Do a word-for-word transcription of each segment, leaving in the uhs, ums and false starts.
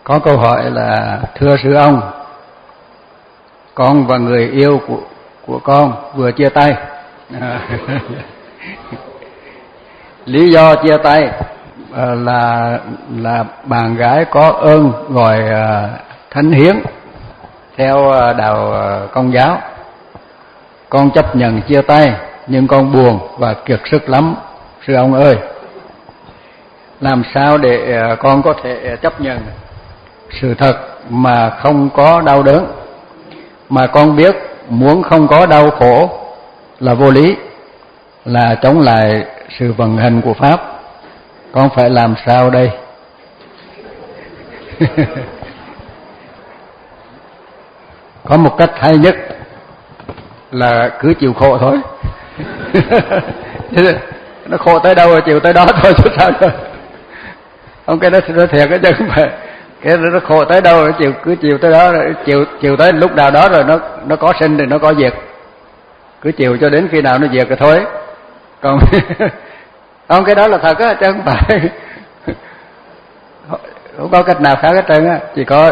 Có câu hỏi là: thưa sư ông, con và người yêu của của con vừa chia tay. Lý do chia tay là là bạn gái có ơn gọi thánh hiến theo đạo Công giáo. Con chấp nhận chia tay, nhưng con buồn và kiệt sức lắm, sư ông ơi. Làm sao để con có thể chấp nhận sự thật mà không có đau đớn, mà con biết muốn không có đau khổ là vô lý, là chống lại sự vận hành của Pháp. Con phải làm sao đây? Có một cách hay nhất là cứ chịu khổ thôi. Nó khổ tới đâu rồi chịu tới đó thôi chứ sao rồi. Không, cái đó nó thiệt cái chứ không phải. Cái nó khổ tới đâu rồi chịu, cứ chịu tới đó, chịu chịu tới lúc nào đó rồi nó nó có sinh thì nó có diệt. Cứ chịu cho đến khi nào nó diệt rồi thôi. Còn không, cái đó là thật á, chứ không phải không có cách nào khác hết trơn á. Chỉ có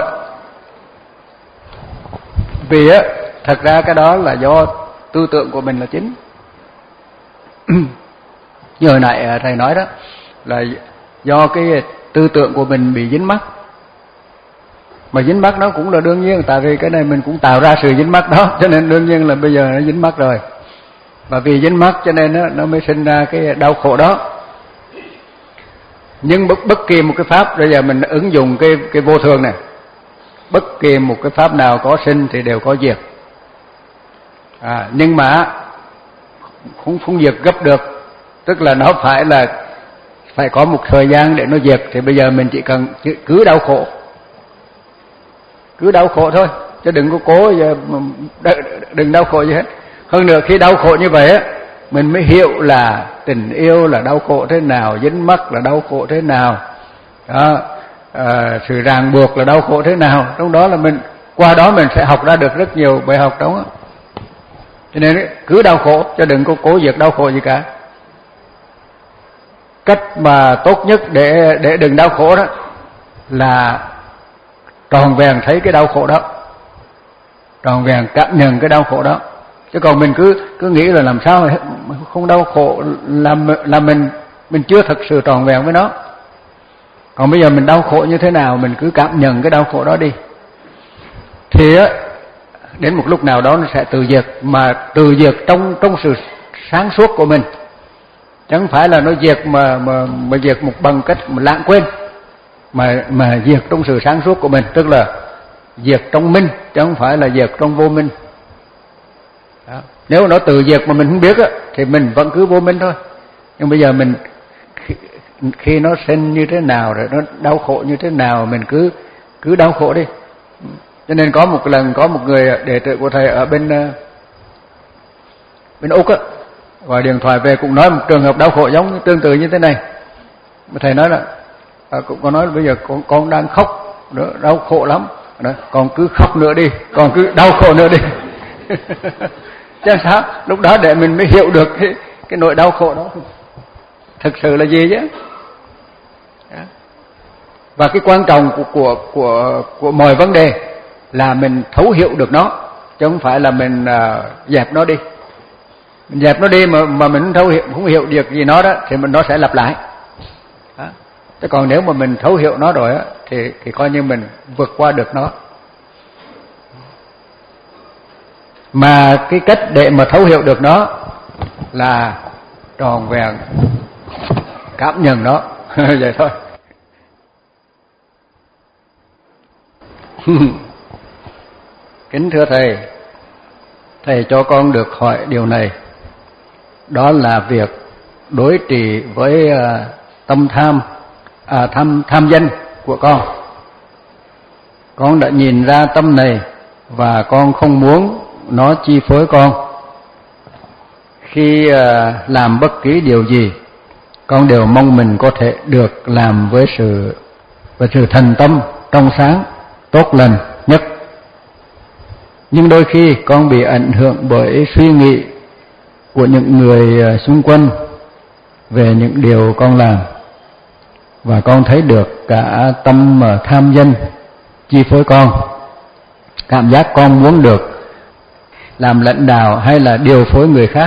vì á, thật ra cái đó là do tư tưởng của mình là chính. Như hồi nãy thầy nói đó, là do cái tư tưởng của mình bị dính mắc. Mà dính mắc nó cũng là đương nhiên, tại vì cái này mình cũng tạo ra sự dính mắc đó, cho nên đương nhiên là bây giờ nó dính mắc rồi. Và vì dính mắc cho nên nó, nó mới sinh ra cái đau khổ đó. Nhưng bất, bất kỳ một cái pháp, bây giờ mình ứng dụng cái, cái vô thường này, bất kỳ một cái pháp nào có sinh thì đều có diệt. À, nhưng mà không, không diệt gấp được, tức là nó phải là phải có một thời gian để nó diệt. Thì bây giờ mình chỉ cần cứ đau khổ, cứ đau khổ thôi, chứ đừng có cố giờ đừng đau khổ gì hết. Hơn nữa khi đau khổ như vậy á, mình mới hiểu là tình yêu là đau khổ thế nào, dính mắc là đau khổ thế nào đó, à, sự ràng buộc là đau khổ thế nào. Trong đó là mình, qua đó mình sẽ học ra được rất nhiều bài học đó. Cho nên cứ đau khổ, chứ đừng có cố diệt đau khổ gì cả. Cách mà tốt nhất để để đừng đau khổ đó là tròn vẹn thấy cái đau khổ đó, tròn vẹn cảm nhận cái đau khổ đó. Chứ còn mình cứ cứ nghĩ là làm sao không đau khổ là là mình mình chưa thực sự tròn vẹn với nó. Còn bây giờ mình đau khổ như thế nào, mình cứ cảm nhận cái đau khổ đó đi, thì á đến một lúc nào đó nó sẽ tự diệt, mà tự diệt trong trong sự sáng suốt của mình, chứ không phải là nó diệt mà mà mà diệt một bằng cách mà lãng quên, mà mà diệt trong sự sáng suốt của mình, tức là diệt trong minh chứ không phải là diệt trong vô minh. Đó. Nếu nó tự diệt mà mình không biết á, thì mình vẫn cứ vô minh thôi. Nhưng bây giờ mình khi, khi nó sinh như thế nào rồi nó đau khổ như thế nào, mình cứ cứ đau khổ đi. Cho nên có một lần có một người đệ tử của thầy ở bên bên Úc á, gọi điện thoại về cũng nói một trường hợp đau khổ giống tương tự như thế này. Mà thầy nói là à, cũng có nói là bây giờ con con đang khóc đó, đau khổ lắm đó, con cứ khóc nữa đi, con cứ đau khổ nữa đi. Chứ sao? Lúc đó để mình mới hiểu được cái, cái nỗi đau khổ đó thực sự là gì chứ. Đó. Và cái quan trọng của của của của mọi vấn đề là mình thấu hiểu được nó, chứ không phải là mình uh, dẹp nó đi. Mình dẹp nó đi mà mà mình không thấu hiểu, không hiểu được gì nó đó, thì mình nó sẽ lặp lại. Đó. Chứ còn nếu mà mình thấu hiểu nó rồi á, thì thì coi như mình vượt qua được nó. Mà cái cách để mà thấu hiểu được nó là tròn vẹn cảm nhận nó. Vậy thôi. Kính thưa thầy, thầy cho con được hỏi điều này. Đó là việc đối trị với uh, tâm tham, à, tham tham danh của con. Con đã nhìn ra tâm này và con không muốn nó chi phối con. Khi uh, làm bất kỳ điều gì, con đều mong mình có thể được làm với sự với sự thành tâm, trong sáng, tốt lành nhất. Nhưng đôi khi con bị ảnh hưởng bởi suy nghĩ của những người xung quanh về những điều con làm, và con thấy được cả tâm tham danh chi phối con. Cảm giác con muốn được làm lãnh đạo hay là điều phối người khác.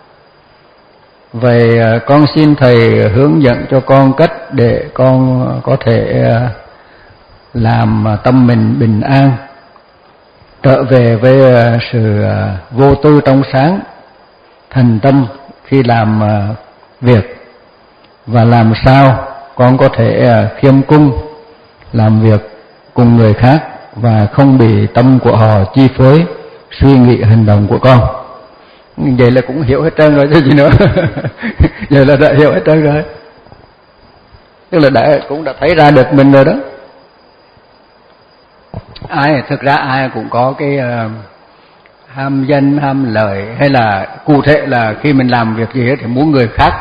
Vậy con xin Thầy hướng dẫn cho con cách để con có thể làm tâm mình bình an, trở về với sự vô tư trong sáng, thành tâm khi làm việc, và làm sao con có thể khiêm cung làm việc cùng người khác và không bị tâm của họ chi phối suy nghĩ hành động của con. Vậy là cũng hiểu hết trơn rồi chứ gì nữa. Vậy là đã hiểu hết trơn rồi, tức là đã cũng đã thấy ra được mình rồi đó. Ai thực ra ai cũng có cái uh, ham danh ham lợi, hay là cụ thể là khi mình làm việc gì thì muốn người khác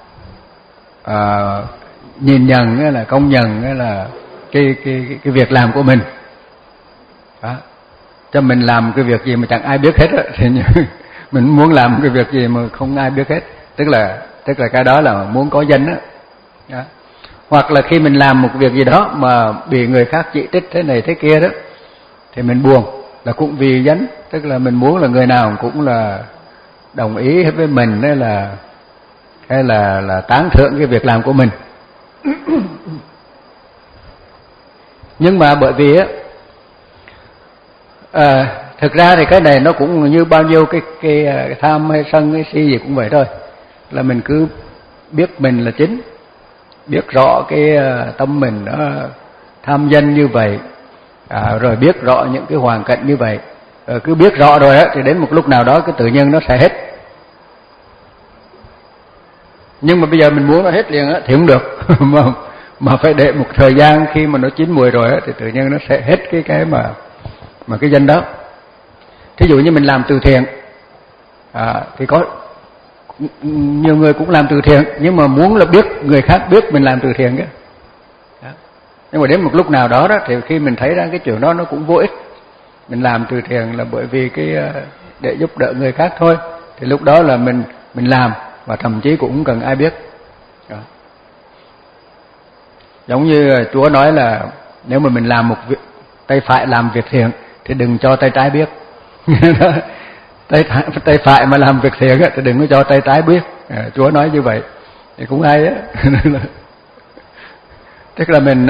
uh, nhìn nhận hay là công nhận hay là cái cái cái, cái việc làm của mình đó. Cho mình làm cái việc gì mà chẳng ai biết hết đó, thì mình muốn làm cái việc gì mà không ai biết hết, tức là tức là cái đó là muốn có danh đó. Đó. Hoặc là khi mình làm một việc gì đó mà bị người khác chỉ trích thế này thế kia đó thì mình buồn, là cũng vì danh, tức là mình muốn là người nào cũng là đồng ý hết với mình, hay là hay là là tán thưởng cái việc làm của mình. Nhưng mà bởi vì á à, thực ra thì cái này nó cũng như bao nhiêu cái cái, cái tham hay sân hay si gì cũng vậy thôi, là mình cứ biết mình là chính, biết rõ cái tâm mình nó tham danh như vậy, à, rồi biết rõ những cái hoàn cảnh như vậy, rồi cứ biết rõ rồi á thì đến một lúc nào đó cái tự nhiên nó sẽ hết. Nhưng mà bây giờ mình muốn nó hết liền á thì không được. mà mà phải để một thời gian, khi mà nó chín mùi rồi á thì tự nhiên nó sẽ hết cái cái mà mà cái danh đó. Thí dụ như mình làm từ thiện, à, thì có nhiều người cũng làm từ thiện, nhưng mà muốn là biết người khác biết mình làm từ thiện. Đó. Nhưng mà đến một lúc nào đó đó thì khi mình thấy ra cái chuyện đó nó cũng vô ích, mình làm từ thiện là bởi vì cái để giúp đỡ người khác thôi, thì lúc đó là mình mình làm và thậm chí cũng không cần ai biết. Đó. Giống như Chúa nói là nếu mà mình làm một việc, tay phải làm việc thiện thì đừng cho tay trái biết. tay, tay phải mà làm việc thiện thì đừng có cho tay trái biết. À, Chúa nói như vậy thì cũng hay á. Tức là mình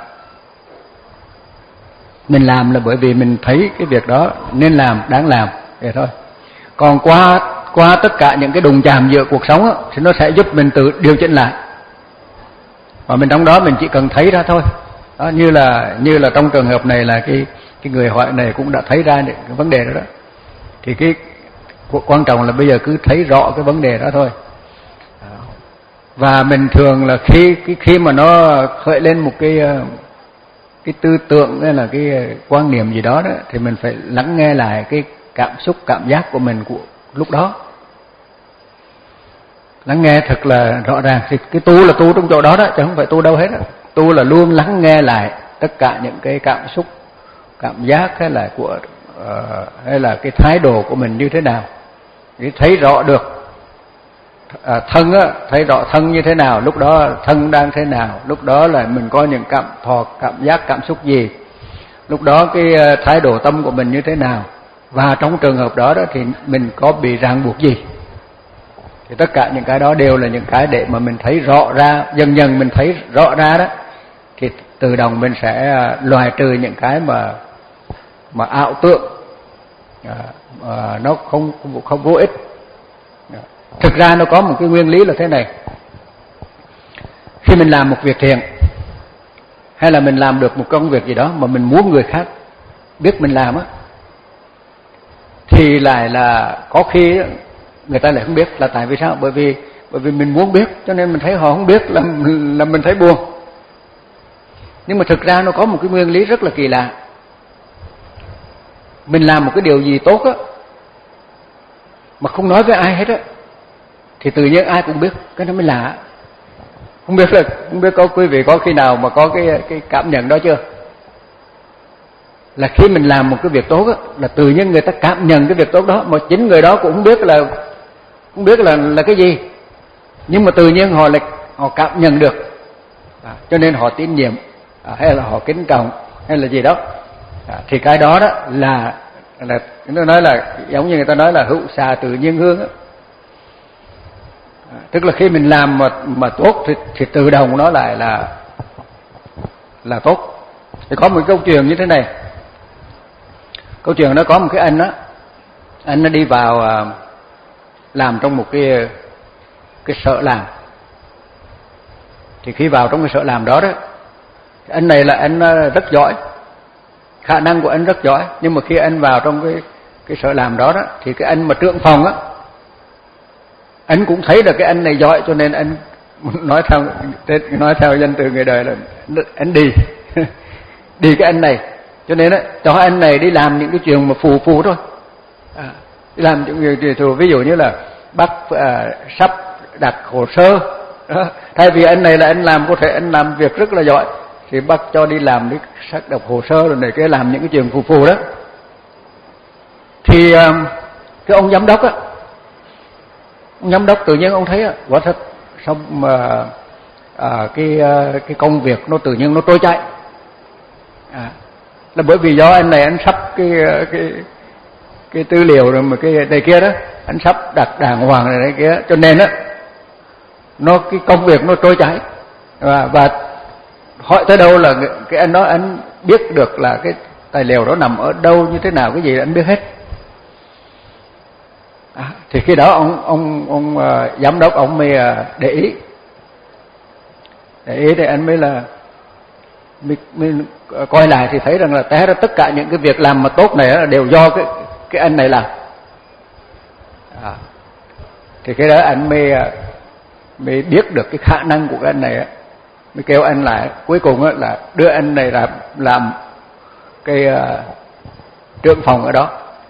mình làm là bởi vì mình thấy cái việc đó nên làm, đáng làm vậy thôi. Còn qua qua tất cả những cái đụng chạm giữa cuộc sống á, thì nó sẽ giúp mình tự điều chỉnh lại, và mình trong đó mình chỉ cần thấy ra thôi. Đó, như là như là trong trường hợp này là cái cái người hỏi này cũng đã thấy ra những cái vấn đề đó đó. Thì cái quan trọng là bây giờ cứ thấy rõ cái vấn đề đó thôi. Và mình thường là khi cái khi mà nó khởi lên một cái cái tư tưởng hay là cái quan niệm gì đó đó, thì mình phải lắng nghe lại cái cảm xúc, cảm giác của mình của lúc đó, lắng nghe thật là rõ ràng. Thì cái tu là tu trong chỗ đó đó, chứ không phải tu đâu hết đó. Tu là luôn lắng nghe lại tất cả những cái cảm xúc, cảm giác hay là của uh, hay là cái thái độ của mình như thế nào, để thấy rõ được. À, thân á, thấy rõ thân như thế nào, lúc đó thân đang thế nào, lúc đó là mình có những cảm thọ, cảm giác, cảm xúc gì, lúc đó cái thái độ tâm của mình như thế nào, và trong trường hợp đó đó thì mình có bị ràng buộc gì. Thì tất cả những cái đó đều là những cái để mà mình thấy rõ ra, dần dần mình thấy rõ ra đó, thì tự động mình sẽ loại trừ những cái mà mà ảo tưởng, à, à, nó không không vô ích. Thực ra nó có một cái nguyên lý là thế này: khi mình làm một việc thiện, hay là mình làm được một công việc gì đó mà mình muốn người khác biết mình làm á, thì lại là có khi người ta lại không biết. Là tại vì sao? Bởi vì bởi vì mình muốn biết, cho nên mình thấy họ không biết là là mình thấy buồn. Nhưng mà thực ra nó có một cái nguyên lý rất là kỳ lạ. Mình làm một cái điều gì tốt á mà không nói với ai hết á, thì tự nhiên ai cũng biết. Cái đó mới lạ. Không biết là không biết có quý vị có khi nào mà có cái cái cảm nhận đó chưa? Là khi mình làm một cái việc tốt á, là tự nhiên người ta cảm nhận cái việc tốt đó, mà chính người đó cũng không biết là không biết là là cái gì, nhưng mà tự nhiên họ lại họ cảm nhận được, à, cho nên họ tín nhiệm, à, hay là họ kính trọng hay là gì đó. À, thì cái đó đó là là nó nói là giống như người ta nói là hữu xạ tự nhiên hương á. À, tức là khi mình làm mà mà tốt thì, thì tự động nó lại là là tốt. Thì có một câu chuyện như thế này. Câu chuyện nó có một cái anh đó, anh nó đi vào à, làm trong một cái cái sở làm. Thì khi vào trong cái sở làm đó đó, anh này là anh rất giỏi, khả năng của anh rất giỏi, nhưng mà khi anh vào trong cái cái sở làm đó đó thì cái anh mà trưởng phòng á, anh cũng thấy được cái anh này giỏi, cho nên anh nói theo nói theo danh từ người đời là anh đi đi cái anh này, cho nên á cho anh này đi làm những cái chuyện mà phù phù thôi, à, đi làm những chuyện ví dụ như là bắt à, sắp đặt hồ sơ đó. Thay vì anh này là anh làm có thể anh làm việc rất là giỏi thì bắt cho đi làm đi sắp đặt hồ sơ rồi này cái làm những cái chuyện phù phù đó. Thì à, cái ông giám đốc á, ông giám đốc tự nhiên ông thấy á, quả thật xong mà à, cái cái công việc nó tự nhiên nó trôi chảy, à, là bởi vì do anh này anh sắp cái cái cái tư liệu rồi mà cái này kia đó anh sắp đặt đàng hoàng này, này kia, cho nên á nó cái công việc nó trôi chảy, và và hỏi tới đâu là cái anh đó anh biết được là cái tài liệu đó nằm ở đâu như thế nào cái gì anh biết hết. À, thì khi đó ông ông ông uh, giám đốc ông mới uh, để ý để ý thì anh mới là mới, mới coi lại thì thấy rằng là té ra tất cả những cái việc làm mà tốt này là đều do cái cái anh này làm. À, thì cái đó anh mới uh, mới biết được cái khả năng của cái anh này á, mới kêu anh lại, cuối cùng á là đưa anh này làm làm cái uh, trưởng phòng ở đó.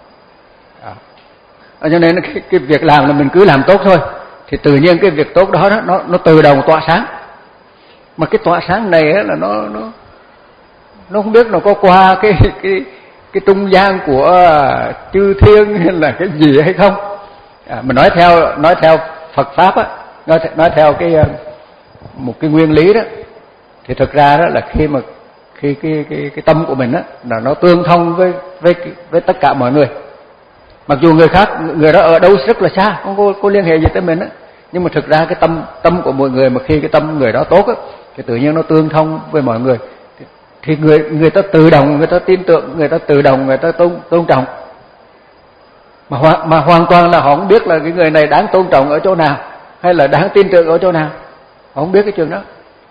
À, cho nên cái, cái việc làm là mình cứ làm tốt thôi thì tự nhiên cái việc tốt đó, đó nó nó tự động tỏa sáng. Mà cái tỏa sáng này á là nó nó nó không biết nó có qua cái cái cái trung gian của chư thiên hay là cái gì hay không. À, mình nói theo nói theo Phật pháp á, nói nói theo cái một cái nguyên lý đó, thì thực ra đó là khi mà khi cái cái cái tâm của mình á là nó tương thông với với với tất cả mọi người. Mặc dù người khác, người đó ở đâu rất là xa, không có, có liên hệ gì tới mình á, nhưng mà thực ra cái tâm tâm của mọi người mà khi cái tâm người đó tốt á, thì tự nhiên nó tương thông với mọi người, thì, thì người người ta tự động, người ta tin tưởng, người ta tự động, người ta tôn tôn trọng, mà hoàn, mà hoàn toàn là họ không biết là cái người này đáng tôn trọng ở chỗ nào hay là đáng tin tưởng ở chỗ nào, họ không biết cái chuyện đó.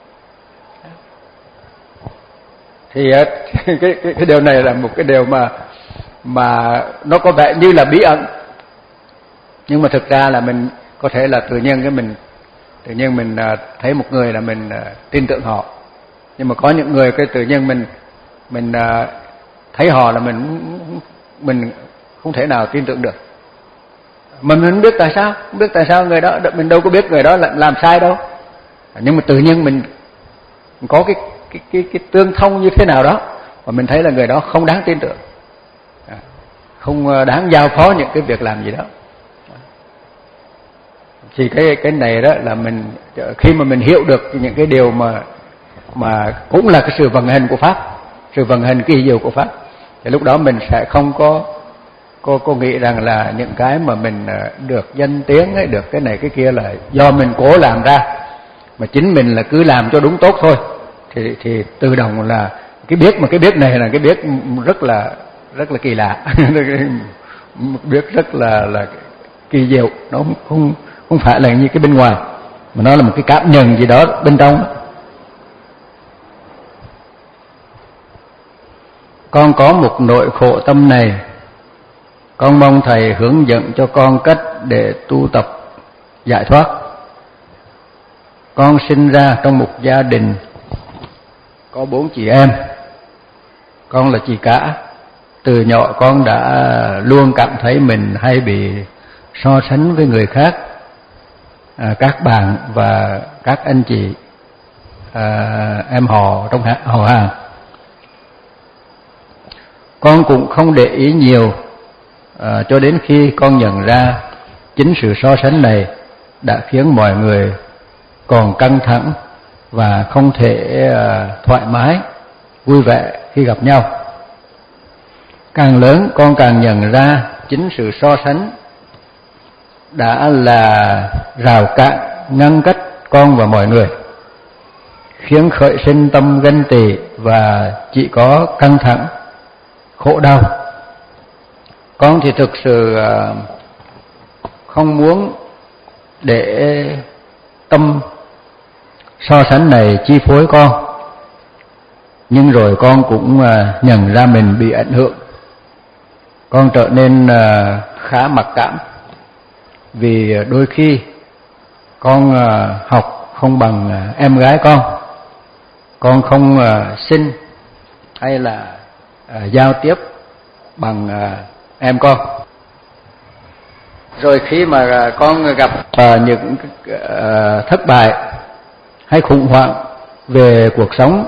Thì cái cái cái điều này là một cái điều mà mà nó có vẻ như là bí ẩn, nhưng mà thực ra là mình có thể là tự nhiên cái mình tự nhiên mình thấy một người là mình tin tưởng họ, nhưng mà có những người cái tự nhiên mình mình thấy họ là mình mình không thể nào tin tưởng được, mà mình không biết tại sao, không biết tại sao người đó, mình đâu có biết người đó là làm sai đâu, nhưng mà tự nhiên mình có cái cái cái cái tương thông như thế nào đó và mình thấy là người đó không đáng tin tưởng, không đáng giao phó những cái việc làm gì đó. Thì cái cái này đó là mình khi mà mình hiểu được những cái điều mà mà cũng là cái sự vận hành của pháp, sự vận hành kỳ diệu của pháp, thì lúc đó mình sẽ không có có có nghĩ rằng là những cái mà mình được danh tiếng ấy, được cái này cái kia là do mình cố làm ra, mà chính mình là cứ làm cho đúng tốt thôi, thì thì tự động là cái biết, mà cái biết này là cái biết rất là rất là kỳ lạ biết rất là là kỳ diệu, nó không không không phải là như cái bên ngoài, mà nó là một cái cảm nhận gì đó bên trong. Con có một nỗi khổ tâm này, con mong thầy hướng dẫn cho con cách để tu tập giải thoát. Con sinh ra trong một gia đình có bốn chị em, con là chị cả. Từ nhỏ con đã luôn cảm thấy mình hay bị so sánh với người khác, à, các bạn và các anh chị, à, em họ trong họ hàng. Con cũng không để ý nhiều, à, cho đến khi con nhận ra chính sự so sánh này đã khiến mọi người còn căng thẳng và không thể à, thoải mái, vui vẻ khi gặp nhau. Càng lớn con càng nhận ra chính sự so sánh đã là rào cản ngăn cách con và mọi người, khiến khởi sinh tâm ganh tị và chỉ có căng thẳng, khổ đau. Con thì thực sự không muốn để tâm so sánh này chi phối con, nhưng rồi con cũng nhận ra mình bị ảnh hưởng. Con trở nên khá mặc cảm, vì đôi khi con học không bằng em gái con, con không sinh hay là giao tiếp bằng em con. Rồi khi mà con gặp những thất bại hay khủng hoảng về cuộc sống,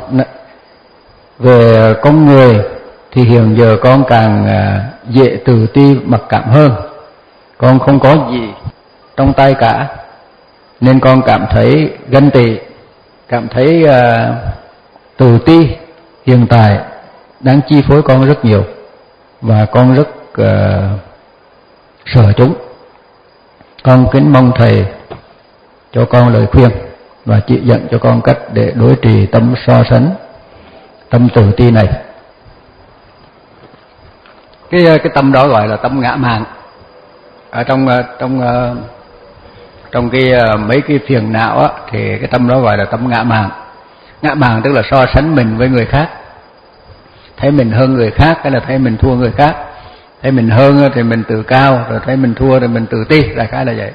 về con người, thì hiện giờ con càng dễ tự ti mặc cảm hơn. Con không có gì trong tay cả, nên con cảm thấy ganh tị, cảm thấy uh, tự ti hiện tại đang chi phối con rất nhiều, và con rất uh, sợ chúng. Con kính mong thầy cho con lời khuyên và chỉ dẫn cho con cách để đối trị tâm so sánh, tâm tự ti này. Cái cái tâm đó gọi là tâm ngã mạn. Ở trong trong trong cái mấy cái phiền não á, thì cái tâm đó gọi là tâm ngã mạn. Ngã mạn tức là so sánh mình với người khác, thấy mình hơn người khác hay là thấy mình thua người khác. Thấy mình hơn thì mình tự cao, rồi thấy mình thua thì mình tự ti, đại khái là vậy.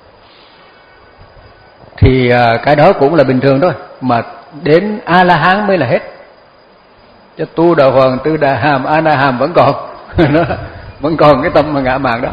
Thì cái đó cũng là bình thường thôi, mà đến A La Hán mới là hết. Chứ tu Đà Hoàng, Tư Đà Hàm, A Na Hàm vẫn còn nó vẫn còn cái tâm mà ngã mạn đó.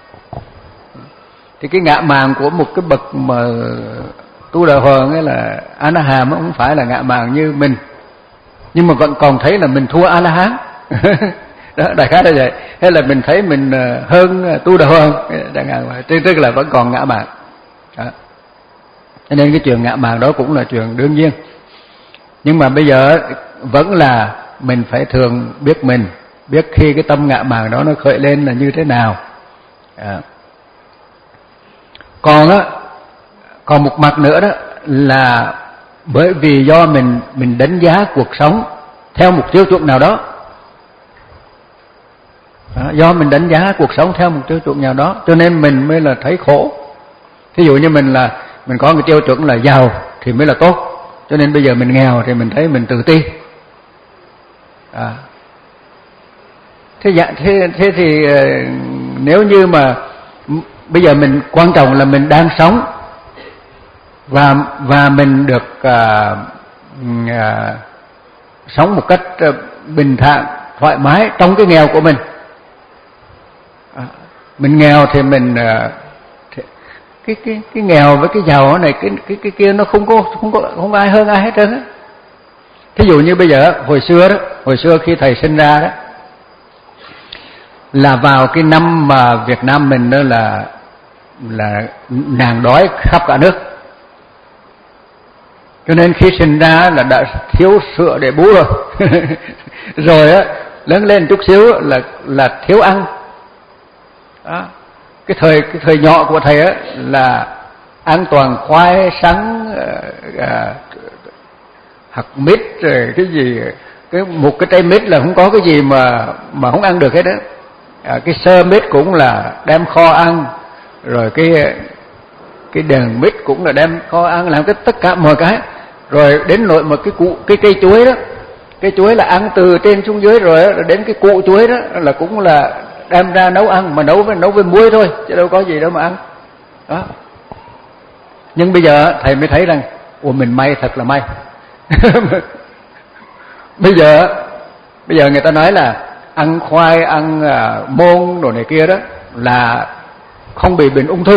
Thì cái ngã mạn của một cái bậc mà tu Đà Hoàng ấy là A Na Hàm không phải là ngã mạn như mình, nhưng mà vẫn còn thấy là mình thua A La Hán. Đó, đại khái là vậy. Hay là mình thấy mình hơn tu Đà Hoàng, tức là vẫn còn ngã mạn. Đó. Cho nên cái chuyện ngã mạn đó cũng là chuyện đương nhiên. Nhưng mà bây giờ vẫn là mình phải thường biết mình, biết khi cái tâm ngã mạn đó nó khởi lên là như thế nào. À. Còn á, còn một mặt nữa đó là bởi vì do mình mình đánh giá cuộc sống theo một tiêu chuẩn nào đó. À, do mình đánh giá cuộc sống theo một tiêu chuẩn nào đó, cho nên mình mới là thấy khổ. Thí dụ như mình là mình có cái tiêu chuẩn là giàu thì mới là tốt, cho nên bây giờ mình nghèo thì mình thấy mình tự ti. À. Thế, dạ, thế, thế thì nếu như mà bây giờ mình quan trọng là mình đang sống và và mình được à, à, sống một cách bình thản, thoải mái trong cái nghèo của mình. À, mình nghèo thì mình à, thì, cái cái cái nghèo với cái giàu này, cái cái cái kia nó không có không có không ai hơn ai hết trơn á. Thí dụ như bây giờ hồi xưa đó, hồi xưa khi thầy sinh ra đó là vào cái năm mà Việt Nam mình đó là là nạn đói khắp cả nước. Cho nên khi sinh ra là đã thiếu sữa để bú rồi. Rồi á lớn lên chút xíu là là thiếu ăn. Đó. Cái thời cái thời nhỏ của thầy á là ăn toàn khoai sắn, à, hạt mít rồi cái gì, cái một cái trái mít là không có cái gì mà mà không ăn được hết đó. À, cái sơ mít cũng là đem kho ăn, rồi cái cái đèn mít cũng là đem kho ăn, làm cái tất cả mọi cái. Rồi đến nội một cái cụ cái cây chuối đó, cái chuối là ăn từ trên xuống dưới, rồi, rồi đến cái cụ chuối đó là cũng là đem ra nấu ăn, mà nấu với nấu với muối thôi chứ đâu có gì đâu mà ăn. Đó. Nhưng bây giờ thầy mới thấy rằng ủa mình may thật là may. Bây giờ bây giờ người ta nói là ăn khoai, ăn uh, môn đồ này kia đó là không bị bệnh ung thư.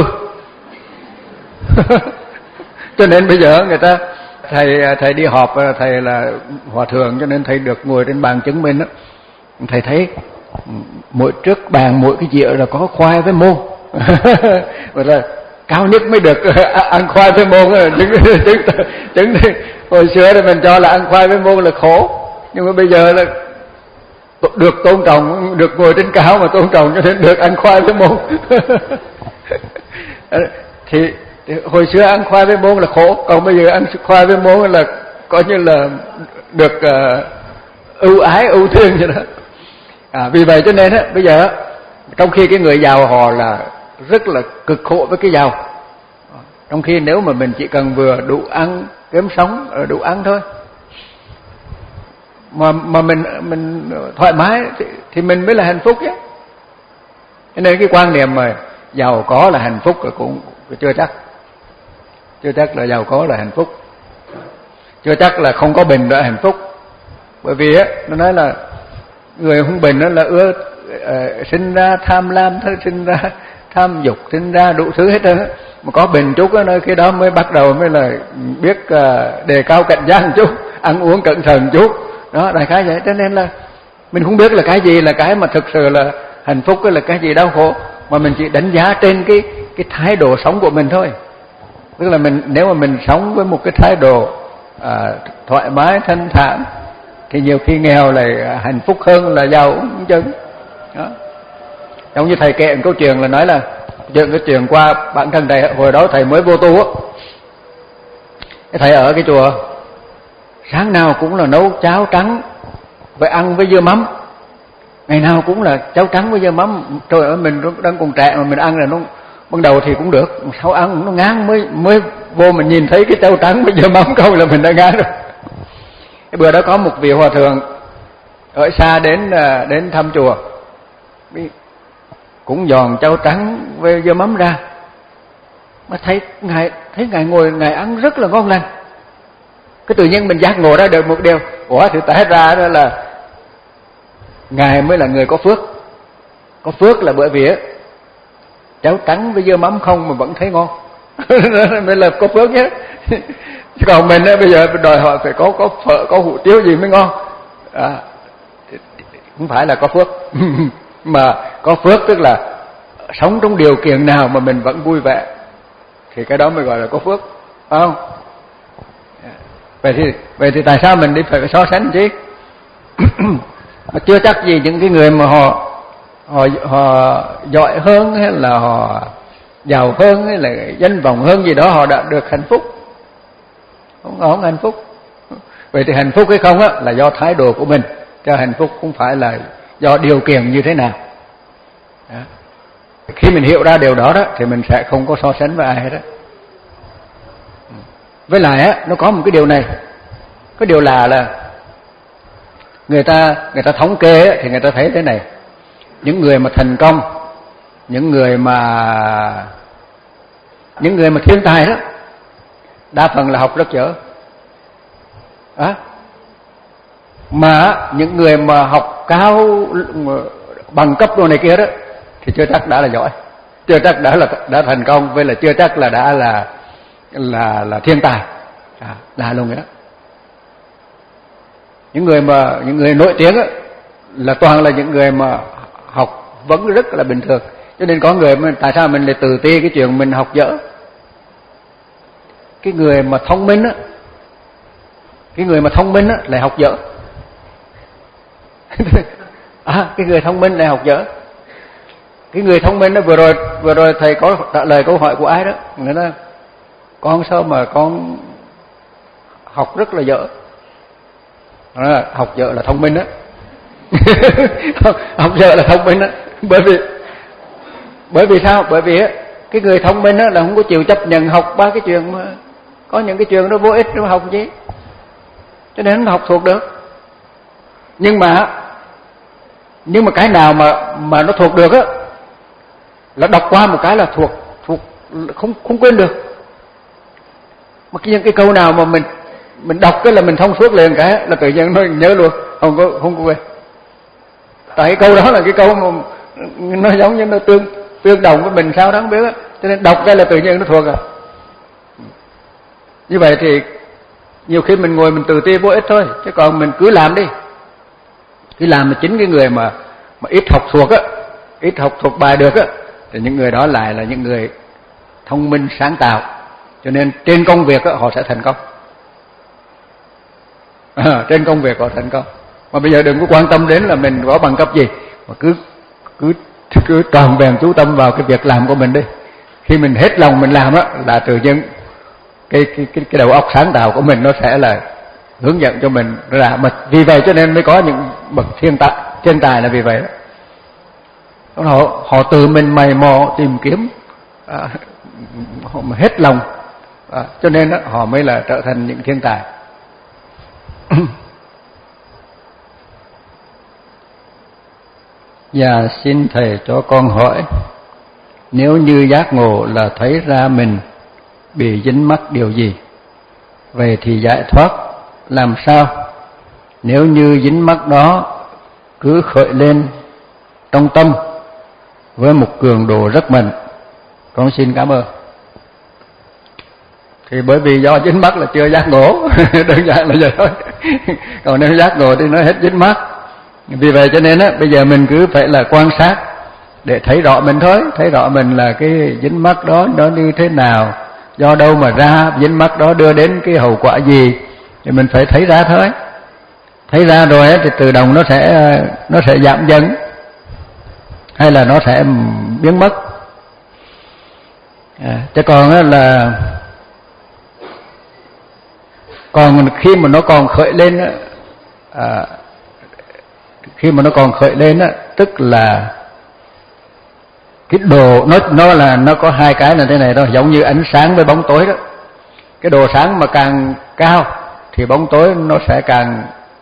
Cho nên bây giờ người ta thầy thầy đi họp, thầy là hòa thượng cho nên thầy được ngồi trên bàn chứng minh đó. Thầy thấy mỗi trước bàn mỗi cái dĩa là có khoai với môn. Vậy là cao nhất mới được ăn khoai với môn. Chứng, chứng, chứng, hồi xưa thì mình cho là ăn khoai với môn là khổ, nhưng mà bây giờ là được tôn trọng, được ngồi trên cao mà tôn trọng, cho nên được ăn khoai với môn. thì, thì hồi xưa ăn khoai với môn là khổ, còn bây giờ ăn khoai với môn là coi như là được uh, ưu ái ưu thương vậy đó. À, vì vậy cho nên á, bây giờ trong khi cái người giàu họ là rất là cực khổ với cái giàu, trong khi nếu mà mình chỉ cần vừa đủ ăn kiếm sống, đủ ăn thôi, mà mà mình mình thoải mái thì, thì mình mới là hạnh phúc chứ. Cho nên cái quan niệm mà giàu có là hạnh phúc là cũng chưa chắc, chưa chắc là giàu có là hạnh phúc, chưa chắc là không có bệnh là hạnh phúc. Bởi vì á, nó nói là người không bệnh đó là ưa uh, sinh ra tham lam, sinh ra tham dục, sinh ra đủ thứ hết trơn á. Mà có bệnh chút á, khi đó mới bắt đầu mới là biết uh, đề cao cảnh giác một chút, ăn uống cẩn thận chút. Đó, đại khái vậy. Cho nên là mình không biết là cái gì là cái mà thực sự là hạnh phúc, là cái gì đau khổ, mà mình chỉ đánh giá trên cái cái thái độ sống của mình thôi. Tức là mình nếu mà mình sống với một cái thái độ à, thoải mái thanh thản thì nhiều khi nghèo lại hạnh phúc hơn là giàu cũng chừng. Đó. Giống như thầy kể một câu chuyện là nói là chuyện cái chuyện qua bản thân thầy, hồi đó thầy mới vô tu á, cái thầy ở cái chùa sáng nào cũng là nấu cháo trắng phải ăn với dưa mắm, ngày nào cũng là cháo trắng với dưa mắm. Trời ơi, mình đang còn trẻ mà mình ăn là nó ban đầu thì cũng được, sau ăn nó ngán, mới mới vô mình nhìn thấy cái cháo trắng với dưa mắm câu là mình đã ngán rồi. Cái bữa đó có một vị hòa thượng ở xa đến đến thăm chùa, cũng giòn cháo trắng với dưa mắm ra, mà thấy ngài thấy ngài ngồi ngài ăn rất là ngon lành. Cái tự nhiên mình giác ngộ ra được một điều, ủa thì té ra đó là ngài mới là người có phước. Có phước là bởi vì á cháo trắng với dưa mắm không mà vẫn thấy ngon. Mới là có phước nhé. Chứ còn mình á bây giờ đòi hỏi phải có có phở, có hủ tiếu gì mới ngon. À, không phải là có phước. Mà có phước tức là sống trong điều kiện nào mà mình vẫn vui vẻ, thì cái đó mới gọi là có phước, phải không? Vậy thì vậy thì tại sao mình đi phải so sánh chứ? Chưa chắc gì những cái người mà họ họ họ giỏi hơn, hay là họ giàu hơn, hay là danh vọng hơn gì đó họ đã được hạnh phúc. Không, không hạnh phúc. Vậy thì hạnh phúc hay không á là do thái độ của mình, chứ hạnh phúc không phải là do điều kiện như thế nào. Đó. Khi mình hiểu ra điều đó đó thì mình sẽ không có so sánh với ai hết đó. Với lại á, nó có một cái điều này, cái điều là là người ta người ta thống kê á, thì người ta thấy thế này: những người mà thành công, những người mà những người mà thiên tài đó, đa phần là học rất dở. Đó. Mà những người mà học cao bằng cấp đồ này kia đó thì chưa chắc đã là giỏi, chưa chắc đã là đã thành công, với là chưa chắc là đã là là là thiên tài. À, là luôn vậy đó. Những người mà những người nổi tiếng á, là toàn là những người mà học vẫn rất là bình thường. Cho nên có người mà tại sao mình lại tự ti cái chuyện mình học dở? Cái người mà thông minh á, cái người mà thông minh á lại học dở. À, cái người thông minh lại học dở. Cái người thông minh đó, vừa rồi vừa rồi thầy có trả lời câu hỏi của ai đó, người nói con sao mà con học rất là dở. À, học dở là thông minh á. Học dở là thông minh á. Bởi vì bởi vì sao? Bởi vì á cái người thông minh á là không có chịu chấp nhận học ba cái chuyện mà có những cái chuyện nó vô ích, nó học gì, cho nên nó học thuộc được. Nhưng mà nhưng mà cái nào mà mà nó thuộc được á là đọc qua một cái là thuộc thuộc không không quên được. Mà những cái câu nào mà mình mình đọc cái là mình thông suốt liền cái là tự nhiên nó nhớ luôn, không có không có quên. Tại cái câu đó là cái câu mà nó giống như nó tương tương đồng với mình sao đó không biết á, cho nên đọc cái là tự nhiên nó thuộc à. Như vậy thì nhiều khi mình ngồi mình tự ti vô ích thôi, chứ còn mình cứ làm đi, cứ làm mà chính cái người mà mà ít học thuộc á, ít học thuộc bài được á, thì những người đó lại là những người thông minh sáng tạo, cho nên trên công việc á họ sẽ thành công. À, trên công việc họ thành công. Mà bây giờ đừng có quan tâm đến là mình có bằng cấp gì, mà cứ cứ cứ tròn vẹn chú tâm vào cái việc làm của mình đi. Khi mình hết lòng mình làm á, là tự nhiên cái cái cái cái đầu óc sáng tạo của mình nó sẽ là hướng dẫn cho mình ra. Mà vì vậy cho nên mới có những bậc thiên tài, thiên tài là vì vậy đó. Họ, họ tự mình mày mò tìm kiếm, à, họ hết lòng, à, cho nên đó, họ mới là trở thành những thiên tài. Và xin thầy cho con hỏi, nếu như giác ngộ là thấy ra mình bị dính mắc điều gì, vậy thì giải thoát làm sao? Nếu như dính mắc đó cứ khởi lên trong tâm với một cường độ rất mạnh. Con xin cảm ơn. Thì bởi vì do dính mắc là chưa giác ngộ, đơn giản là vậy thôi. Còn nếu giác ngộ thì nó hết dính mắc. Vì vậy cho nên á, bây giờ mình cứ phải là quan sát để thấy rõ mình thôi, thấy rõ mình là cái dính mắc đó nó như thế nào, do đâu mà ra, dính mắc đó đưa đến cái hậu quả gì, thì mình phải thấy ra thôi. Thấy ra rồi á, thì tự động nó sẽ nó sẽ giảm dần, hay là nó sẽ biến mất. À, chứ còn á là còn khi mà nó còn khởi lên á, à, khi mà nó còn khởi lên á, tức là cái đồ nó nó là nó có hai cái là thế này thôi, giống như ánh sáng với bóng tối đó. Cái đồ sáng mà càng cao thì bóng tối nó sẽ càng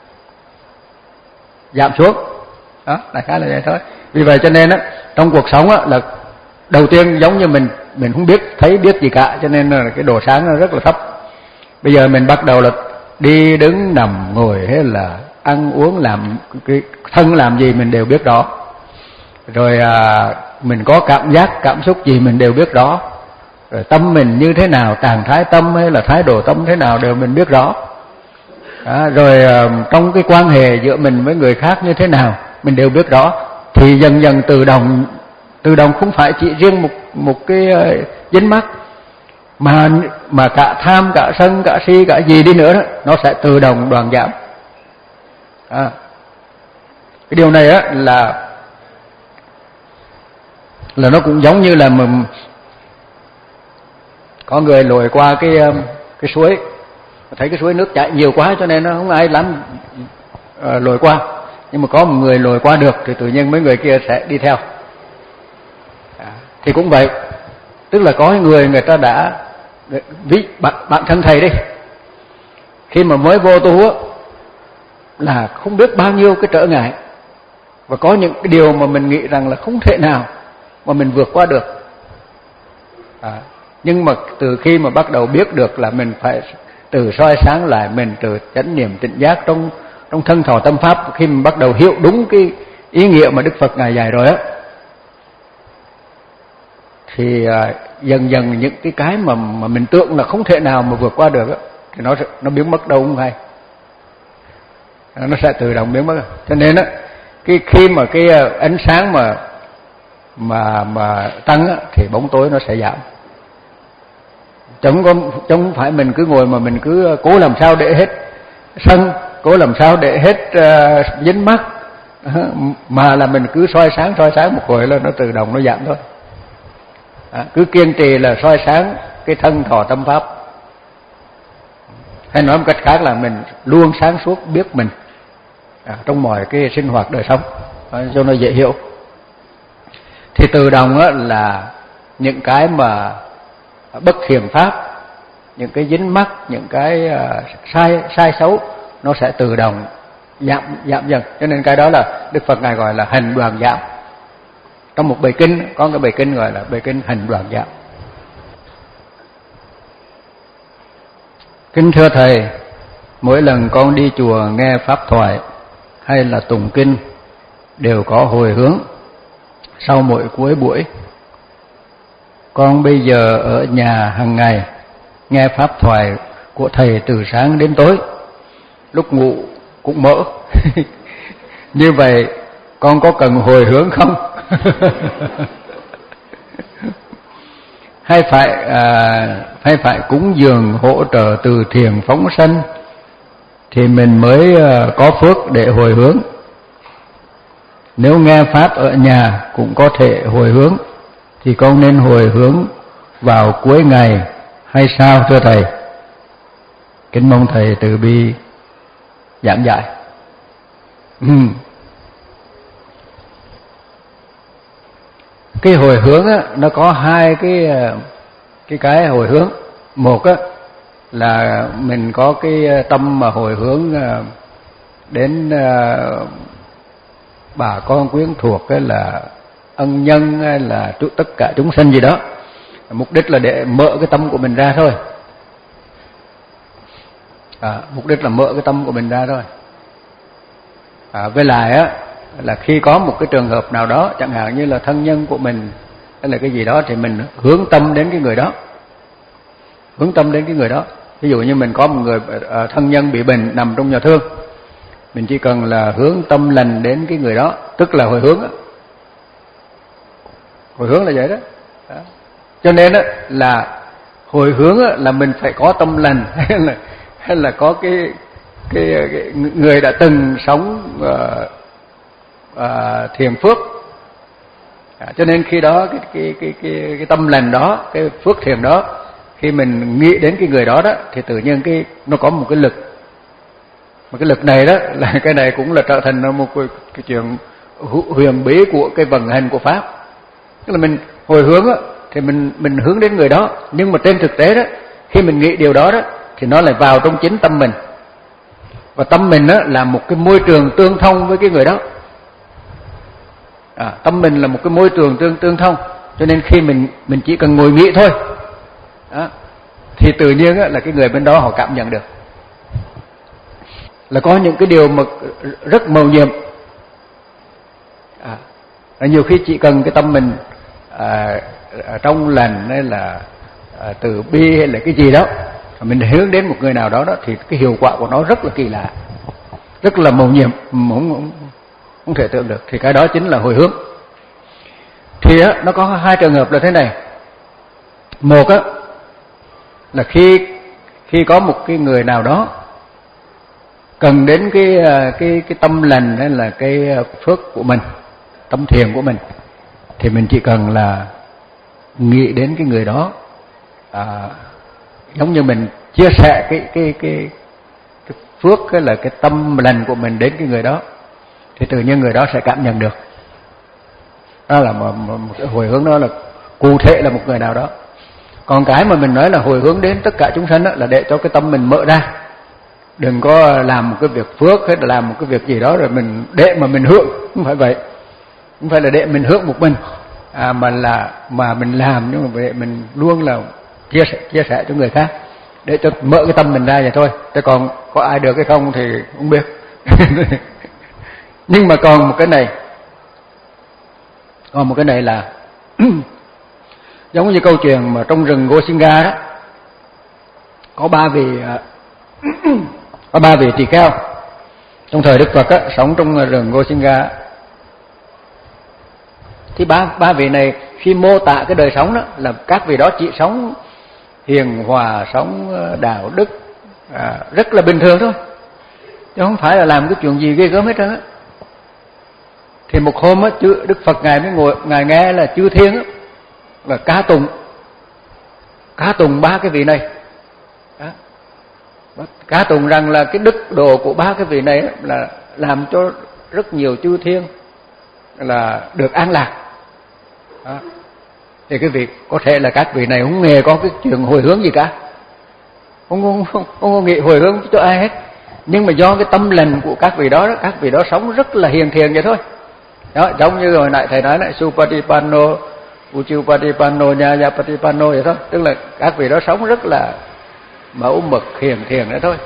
giảm xuống. Đó, đại khái là vậy thôi. Vì vậy cho nên á, trong cuộc sống á là đầu tiên giống như mình mình không biết thấy biết gì cả, cho nên là cái đồ sáng nó rất là thấp. Bây giờ mình bắt đầu là đi đứng nằm ngồi hay là ăn uống làm cái thân làm gì mình đều biết rõ. Rồi à, mình có cảm giác cảm xúc gì mình đều biết rõ. Rồi tâm mình như thế nào, trạng thái tâm hay là thái độ tâm thế nào đều mình biết rõ. Đó, rồi à, trong cái quan hệ giữa mình với người khác như thế nào mình đều biết rõ. Thì dần dần tự động tự động không phải chỉ riêng một một cái uh, dính mắc, mà mà cả tham, cả sân, cả si, cả gì đi nữa đó, nó sẽ tự động đoạn giảm. À, cái điều này á là là nó cũng giống như là mình có người lội qua cái cái suối, thấy cái suối nước chảy nhiều quá cho nên nó không ai lắm uh, lội qua, nhưng mà có một người lội qua được thì tự nhiên mấy người kia sẽ đi theo. À, thì cũng vậy, tức là có người người ta đã ví bạn, bạn thân thầy đi, khi mà mới vô tu á là không biết bao nhiêu cái trở ngại, và có những cái điều mà mình nghĩ rằng là không thể nào mà mình vượt qua được. À, nhưng mà từ khi mà bắt đầu biết được là mình phải từ soi sáng lại mình, từ chánh niệm tỉnh giác trong trong thân thọ tâm pháp, khi mình bắt đầu hiểu đúng cái ý nghĩa mà Đức Phật ngài dạy rồi á, thì à, dần dần những cái cái mà mà mình tưởng là không thể nào mà vượt qua được á, thì nó nó biến mất đâu không hay, nó sẽ tự động biến mất. Cho nên á, cái khi mà cái ánh sáng mà mà mà tăng á, thì bóng tối nó sẽ giảm. Chẳng có chẳng không phải mình cứ ngồi mà mình cứ cố làm sao để hết sân, cố làm sao để hết uh, dính mắc, mà là mình cứ soi sáng soi sáng một hồi là nó tự động nó giảm thôi. À, cứ kiên trì là soi sáng cái thân thọ tâm pháp, hay nói một cách khác là mình luôn sáng suốt biết mình à, trong mọi cái sinh hoạt đời sống, à, cho nó dễ hiểu. Thì tự động á, là những cái mà bất thiện pháp, những cái dính mắc, những cái uh, sai sai xấu nó sẽ tự động giảm giảm dần. Cho nên cái đó là Đức Phật ngài gọi là hành đoàn giảm. Trong một bài kinh có cái bài kinh gọi là bài kinh hành đoàn giảm. Kính thưa thầy, mỗi lần con đi chùa nghe pháp thoại hay là tụng kinh đều có hồi hướng sau mỗi cuối buổi. Con bây giờ ở nhà hàng ngày nghe pháp thoại của thầy từ sáng đến tối, lúc ngủ cũng mở. Như vậy con có cần hồi hướng không? hay phải à, hay phải cúng dường hỗ trợ từ thiện phóng sanh thì mình mới có phước để hồi hướng. Nếu nghe pháp ở nhà cũng có thể hồi hướng thì con nên hồi hướng vào cuối ngày hay sao thưa thầy? Kính mong thầy từ bi giảng giải. Ừ. Cái hồi hướng á, nó có hai cái cái cái hồi hướng. Một á, là mình có cái tâm mà hồi hướng đến bà con quyến thuộc, cái là ân nhân hay là tất cả chúng sinh gì đó, mục đích là để mở cái tâm của mình ra thôi. À, mục đích là mở cái tâm của mình ra thôi. À, với lại á là khi có một cái trường hợp nào đó, chẳng hạn như là thân nhân của mình hay là cái gì đó, thì mình hướng tâm đến cái người đó, hướng tâm đến cái người đó. Ví dụ như mình có một người à, thân nhân bị bệnh nằm trong nhà thương, mình chỉ cần là hướng tâm lành đến cái người đó, tức là hồi hướng đó. Hồi hướng là vậy đó. Đó. Cho nên đó, là hồi hướng đó, là mình phải có tâm lành hay là hay là có cái cái, cái người đã từng sống uh, uh, thiền phước. À, cho nên khi đó cái cái cái cái cái tâm lành đó, cái phước thiền đó, khi mình nghĩ đến cái người đó đó thì tự nhiên cái nó có một cái lực. Mà cái lực này đó là cái này cũng là trở thành một cái, cái chuyện huyền bí của cái vận hành của pháp. Tức là mình hồi hướng đó, thì mình mình hướng đến người đó, nhưng mà trên thực tế đó, khi mình nghĩ điều đó đó thì nó lại vào trong chính tâm mình. Và tâm mình đó là một cái môi trường tương thông với cái người đó. À, tâm mình là một cái môi trường tương tương thông, cho nên khi mình mình chỉ cần ngồi nghĩ thôi đó, thì tự nhiên là cái người bên đó họ cảm nhận được. Là có những cái điều mà rất mầu nhiệm. À, nhiều khi chỉ cần cái tâm mình à, trong lành hay là à, từ bi hay là cái gì đó, mình hướng đến một người nào đó đó, thì cái hiệu quả của nó rất là kỳ lạ, rất là mầu nhiệm, không, không, không thể tưởng được. Thì cái đó chính là hồi hướng. Thì á, nó có hai trường hợp là thế này. Một á, là khi khi có một cái người nào đó cần đến cái cái cái tâm lành hay là cái phước của mình, tâm thiền của mình, thì mình chỉ cần là nghĩ đến cái người đó, à, giống như mình chia sẻ cái cái cái cái phước, cái là cái tâm lành của mình đến cái người đó, thì tự nhiên người đó sẽ cảm nhận được. Đó là một, một, một cái hồi hướng, đó là cụ thể là một người nào đó. Còn cái mà mình nói là hồi hướng đến tất cả chúng sanh đó, là để cho cái tâm mình mở ra, đừng có làm một cái việc phước hay là làm một cái việc gì đó rồi mình để mà mình hướng, không phải vậy. Không phải là để mình hướng một mình, à, mà là mà mình làm, nhưng mà để mình luôn là chia sẻ chia sẻ cho người khác, để cho mở cái tâm mình ra vậy thôi. Chứ còn có ai được hay không thì không biết. Nhưng mà còn một cái này, còn một cái này là giống như câu chuyện mà trong rừng Gosinga đó, có ba vị có ba vị tỳ kheo trong thời Đức Phật á, sống trong rừng Gosinga. Thì ba ba vị này khi mô tả cái đời sống đó là các vị đó chỉ sống hiền hòa, sống đạo đức, à, rất là bình thường thôi, chứ không phải là làm cái chuyện gì ghê gớm hết trơn á. Thì một hôm á, Đức Phật ngài mới ngồi, ngài nghe là chư thiên á là ca tụng ca tụng ba cái vị này. Đó. Ca tụng rằng là cái đức độ của ba cái vị này là làm cho rất nhiều chư thiên là được an lạc. Đó. Thì cái việc có thể là các vị này không hề có cái chuyện hồi hướng gì cả, không không không, không có nghĩ hồi hướng cho ai hết, nhưng mà do cái tâm lành của các vị đó, các vị đó sống rất là hiền thiện vậy thôi. Đó, giống như hồi nãy thầy nói lại Supatipanno, Uchupatipanno, Nyayapatipanno vậy thôi, tức là các vị đó sống rất là mẫu mực hiền thiện đấy thôi,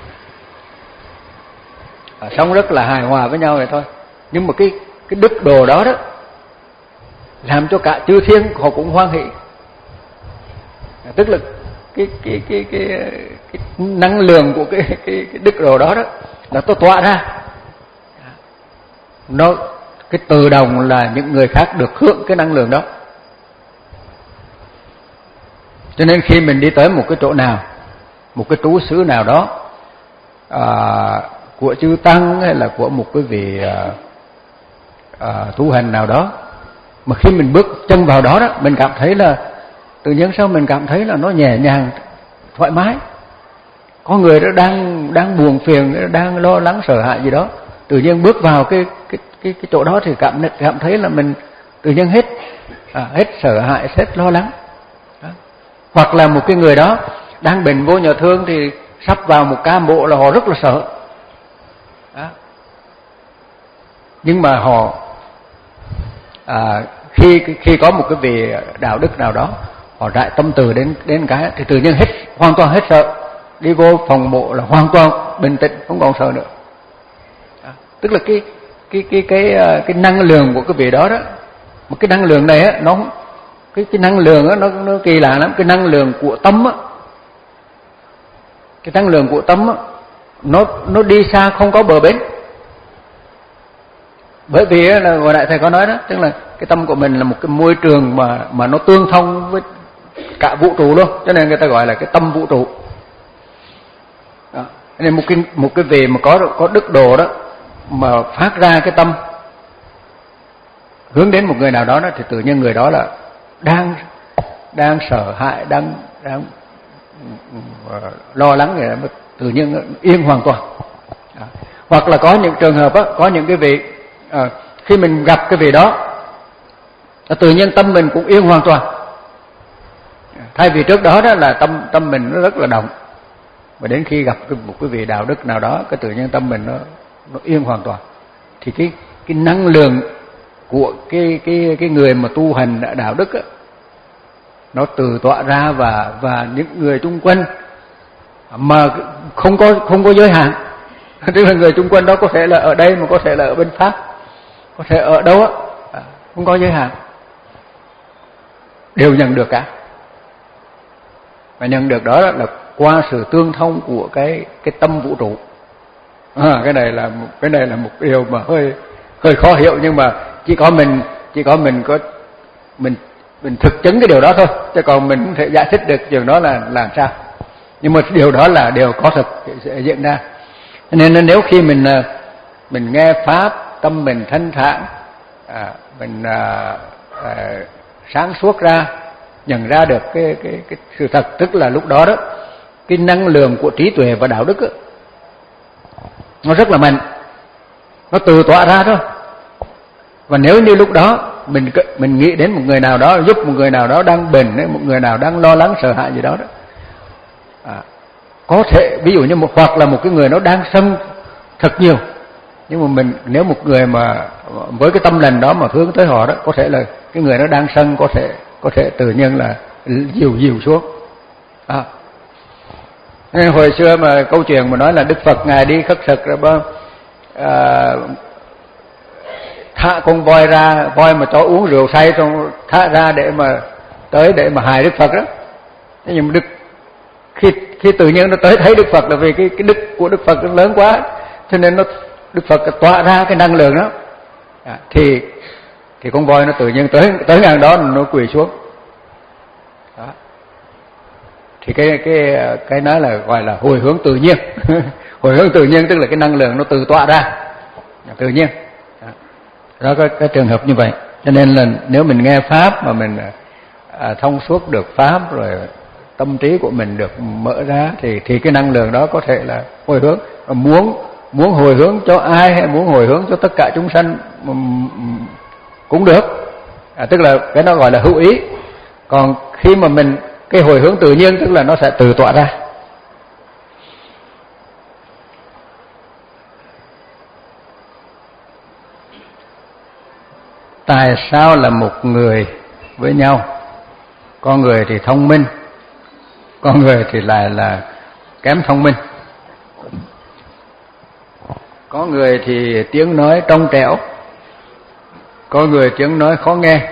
à, sống rất là hài hòa với nhau vậy thôi. Nhưng mà cái cái đức độ đó đó làm cho cả chư thiên họ cũng hoan hỷ, à, tức là cái cái cái cái cái năng lượng của cái cái, cái đức độ đó đó là nó tỏa ra, nó cái tự động là những người khác được hưởng cái năng lượng đó. Cho nên khi mình đi tới một cái chỗ nào, một cái trú xứ nào đó, à, của chư tăng hay là của một cái vị à, à, tu hành nào đó, mà khi mình bước chân vào đó đó, mình cảm thấy là tự nhiên sao mình cảm thấy là nó nhẹ nhàng, thoải mái. Có người đó đang đang buồn phiền, đang lo lắng sợ hãi gì đó, tự nhiên bước vào cái cái cái cái chỗ đó thì cảm cảm thấy là mình tự nhiên hết à, hết sợ hãi, hết lo lắng. Đó. Hoặc là một cái người đó đang bệnh vô nhà thương thì sắp vào một ca mổ là họ rất là sợ. Đó. Nhưng mà họ à, khi khi có một cái vị đạo đức nào đó, họ rải tâm từ đến đến cái thì tự nhiên hết hoàn toàn hết sợ, đi vô phòng mổ là hoàn toàn bình tĩnh, không còn sợ nữa. Đó. Tức là cái cái cái cái cái năng lượng của cái vị đó đó, một cái năng lượng này á, nó cái cái năng lượng á, nó nó kỳ lạ lắm. Cái năng lượng của tâm á, cái năng lượng của tâm á, nó nó đi xa không có bờ bến. Bởi vì là hồi nãy thầy có nói đó, tức là cái tâm của mình là một cái môi trường mà mà nó tương thông với cả vũ trụ luôn, cho nên người ta gọi là cái tâm vũ trụ. Đó. Nên một cái một cái vị mà có có đức độ đó mà phát ra cái tâm hướng đến một người nào đó, đó thì tự nhiên người đó là đang đang sợ hãi, đang đang lo lắng vậy, mà tự nhiên yên hoàn toàn. Đó. Hoặc là có những trường hợp á, có những cái vị à, khi mình gặp cái vị đó, tự nhiên tâm mình cũng yên hoàn toàn. Thay vì trước đó đó là tâm tâm mình nó rất là động, và đến khi gặp một cái vị đạo đức nào đó, cái tự nhiên tâm mình nó nó yên hoàn toàn. Thì cái cái năng lượng của cái cái cái người mà tu hành đạo đức á, nó từ tọa ra, và và những người chung quanh mà không có không có giới hạn. Tức là người chung quanh đó có thể là ở đây, mà có thể là ở bên Pháp, có thể ở đâu á, không có giới hạn, đều nhận được cả. Và nhận được đó là qua sự tương thông của cái cái tâm vũ trụ. À, cái này là một cái này là một điều mà hơi hơi khó hiểu, nhưng mà chỉ có mình chỉ có mình có mình mình thực chứng cái điều đó thôi, chứ còn mình không thể giải thích được điều đó là làm sao. Nhưng mà điều đó là điều có thực sẽ diễn ra. Nên nếu khi mình mình nghe pháp, tâm mình thanh thản, à, mình à, à, sáng suốt ra, nhận ra được cái cái cái sự thật, tức là lúc đó đó cái năng lượng của trí tuệ và đạo đức đó, nó rất là mạnh, nó từ tỏa ra thôi. Và nếu như lúc đó mình mình nghĩ đến một người nào đó, giúp một người nào đó đang bệnh, một người nào đang lo lắng sợ hãi gì đó đó, à, có thể ví dụ như một hoặc là một cái người nó đang sân thật nhiều, nhưng mà mình nếu một người mà với cái tâm lành đó mà hướng tới họ đó, có thể là cái người nó đang sân có thể có thể tự nhiên là dìu dìu xuống. À. Nên hồi xưa mà câu chuyện mà nói là Đức Phật ngài đi khất thực rồi bao à, thả con voi ra, voi mà cho uống rượu say xong thả ra để mà tới để mà hại Đức Phật đó. Thế nhưng mà Đức khi khi tự nhiên nó tới thấy Đức Phật là vì cái cái đức của Đức Phật nó lớn quá, cho nên nó Đức Phật tỏa ra cái năng lượng đó, à, thì thì con voi nó tự nhiên tới tới ngang đó nó quỳ xuống. Đó. Thì cái cái cái nói là gọi là hồi hướng tự nhiên. Hồi hướng tự nhiên tức là cái năng lượng nó tự tỏa ra tự nhiên. Đó, đó cái, cái trường hợp như vậy. Cho nên là nếu mình nghe pháp mà mình à, thông suốt được pháp rồi, tâm trí của mình được mở ra, thì thì cái năng lượng đó có thể là hồi hướng. Và muốn muốn hồi hướng cho ai hay muốn hồi hướng cho tất cả chúng sanh cũng được, à, tức là cái nó gọi là hữu ý. Còn khi mà mình cái hồi hướng tự nhiên tức là nó sẽ tự tỏa ra. Tại sao là một người với nhau, có người thì thông minh, có người thì lại là kém thông minh, có người thì tiếng nói trong trẻo, có người tiếng nói khó nghe?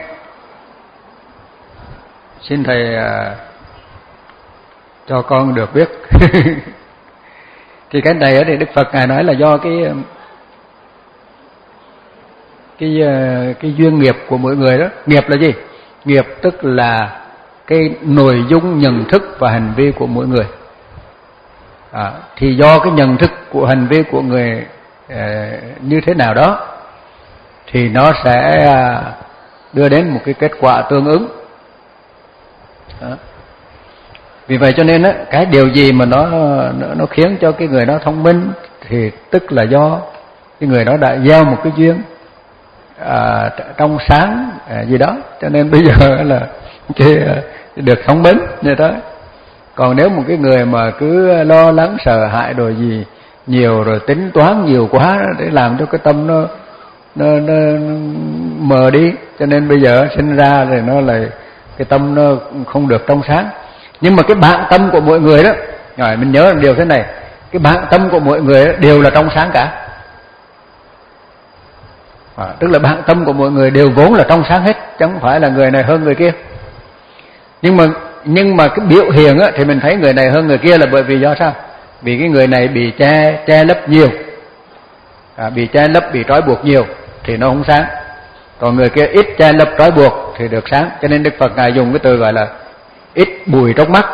Xin thầy à, cho con được biết. Thì cái này thì Đức Phật ngài nói là do cái cái cái duyên nghiệp của mỗi người đó. Nghiệp là gì? Nghiệp tức là cái nội dung nhận thức và hành vi của mỗi người. à, thì do cái nhận thức của hành vi của người à, như thế nào đó thì nó sẽ à, đưa đến một cái kết quả tương ứng. Đó. Vì vậy cho nên á, cái điều gì mà nó, nó nó khiến cho cái người đó thông minh thì tức là do cái người đó đã gieo một cái duyên à, trong sáng à, gì đó, cho nên bây giờ là cái, cái được thông minh như thế. Còn nếu một cái người mà cứ lo lắng sợ hãi rồi gì nhiều, rồi tính toán nhiều quá để làm cho cái tâm nó nó, nó, nó mờ đi, cho nên bây giờ sinh ra thì nó lại cái tâm nó không được trong sáng. Nhưng mà cái bản tâm của mỗi người đó, rồi mình nhớ điều thế này, cái bản tâm của mỗi người đó đều là trong sáng cả. À, tức là bản tâm của mỗi người đều vốn là trong sáng hết, chứ không phải là người này hơn người kia. Nhưng mà nhưng mà cái biểu hiện á, thì mình thấy người này hơn người kia là bởi vì do sao? Vì cái người này bị che che lấp nhiều, à, bị che lấp, bị trói buộc nhiều thì nó không sáng. Còn người kia ít che lấp trói buộc thì được sáng. Cho nên Đức Phật ngài dùng cái từ gọi là ít bụi trong mắt.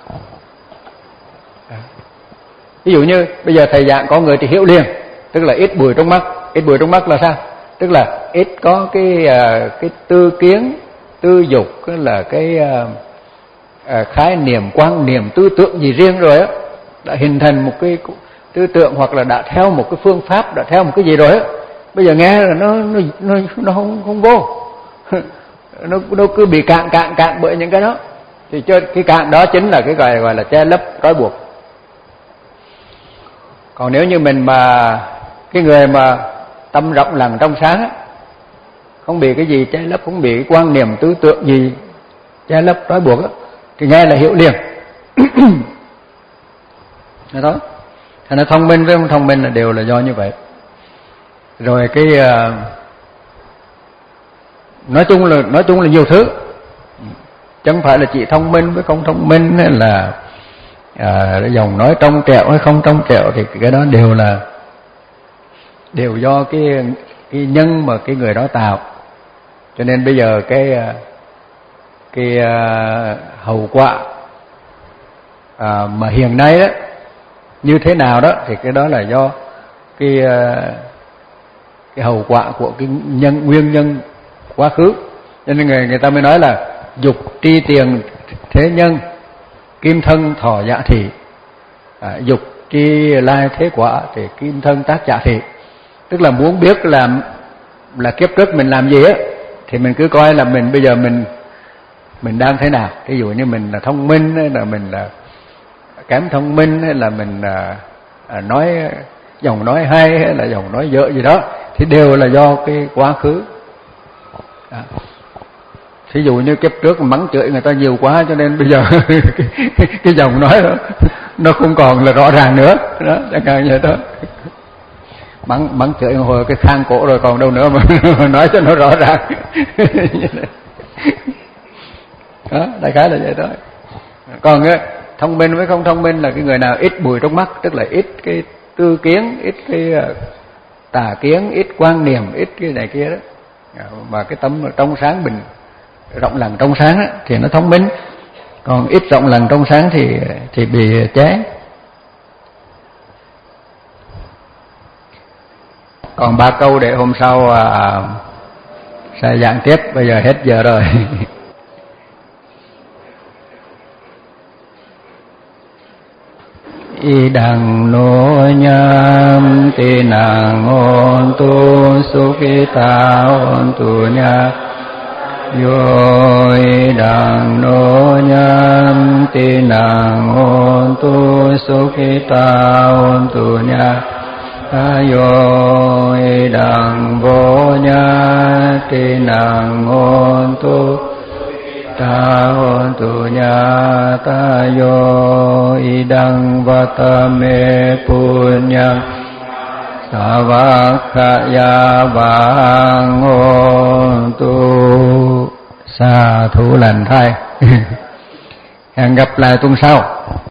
Ví dụ như bây giờ thầy giảng có người thì hiểu liền, tức là ít bụi trong mắt. Ít bụi trong mắt là sao? Tức là ít có cái cái tư kiến, tư dục, tức là cái khái niệm, quan niệm, tư tưởng gì riêng rồi á, đã hình thành một cái tư tưởng hoặc là đã theo một cái phương pháp, đã theo một cái gì rồi á. Bây giờ nghe là nó nó nó, nó không không vô, nó nó cứ bị cạn cạn cạn bởi những cái đó. Thì cho cái cạn đó chính là cái gọi gọi là che lấp trói buộc. Còn nếu như mình mà cái người mà tâm rộng lặng trong sáng á, không bị cái gì che lấp, không bị cái quan niệm tư tưởng gì che lấp trói buộc á, thì nghe là hiểu liền. Đó. Thành ra thông minh với không thông minh là đều là do như vậy. Rồi cái uh, nói chung là nói chung là nhiều thứ, chẳng phải là chỉ thông minh với không thông minh, hay là à, dòng nói trong trẻo hay không trong trẻo, thì cái đó đều là đều do cái cái nhân mà cái người đó tạo. Cho nên bây giờ cái cái uh, hậu quả à, mà hiện nay đó như thế nào đó thì cái đó là do cái uh, cái hậu quả của cái nhân nguyên nhân quá khứ. Cho nên người người ta mới nói là dục tri tiền thế nhân, kim thân thọ giả thị. À, dục tri lai thế quả thì kim thân tác giả thị. Tức là muốn biết là là kiếp trước mình làm gì á, thì mình cứ coi là mình bây giờ mình mình đang thế nào. Ví dụ như mình là thông minh hay là mình là kém thông minh, hay là mình là à, nói dòng nói hay hay là dòng nói dở gì đó, thì đều là do cái quá khứ. À. Thí dụ như kiếp trước mắng chửi người ta nhiều quá, cho nên bây giờ cái, cái, cái dòng nói đó, nó không còn là rõ ràng nữa đó, chẳng hạn như đó. Mắng mắng chửi hồi cái khang cổ rồi còn đâu nữa mà, mà nói cho nó rõ ràng. Đó, đại khái là vậy đó. Còn cái thông minh với không thông minh là cái người nào ít bụi trong mắt, tức là ít cái tư kiến, ít cái tà kiến, ít quan niệm, ít cái này kia đó, mà cái tâm trong sáng bình rộng lặng trong sáng đó, thì nó thông minh. Còn ít rộng lặng trong sáng thì thì bị chế. Còn ba câu để hôm sau à, sẽ giảng tiếp, bây giờ hết giờ rồi. Y đằng nô nham tê nàng ôn tu sukita ôn tu nha Yoi đằng nô nham tê nàng ôn tu sukita ôn tu nha Yoi đằng vô nha tê nàng ôn tu ta hôn tu nha ta yo idang vatame punyang savakkhaya vang hôn tu. Sa thú lành thay. Hẹn gặp lại tuần sau.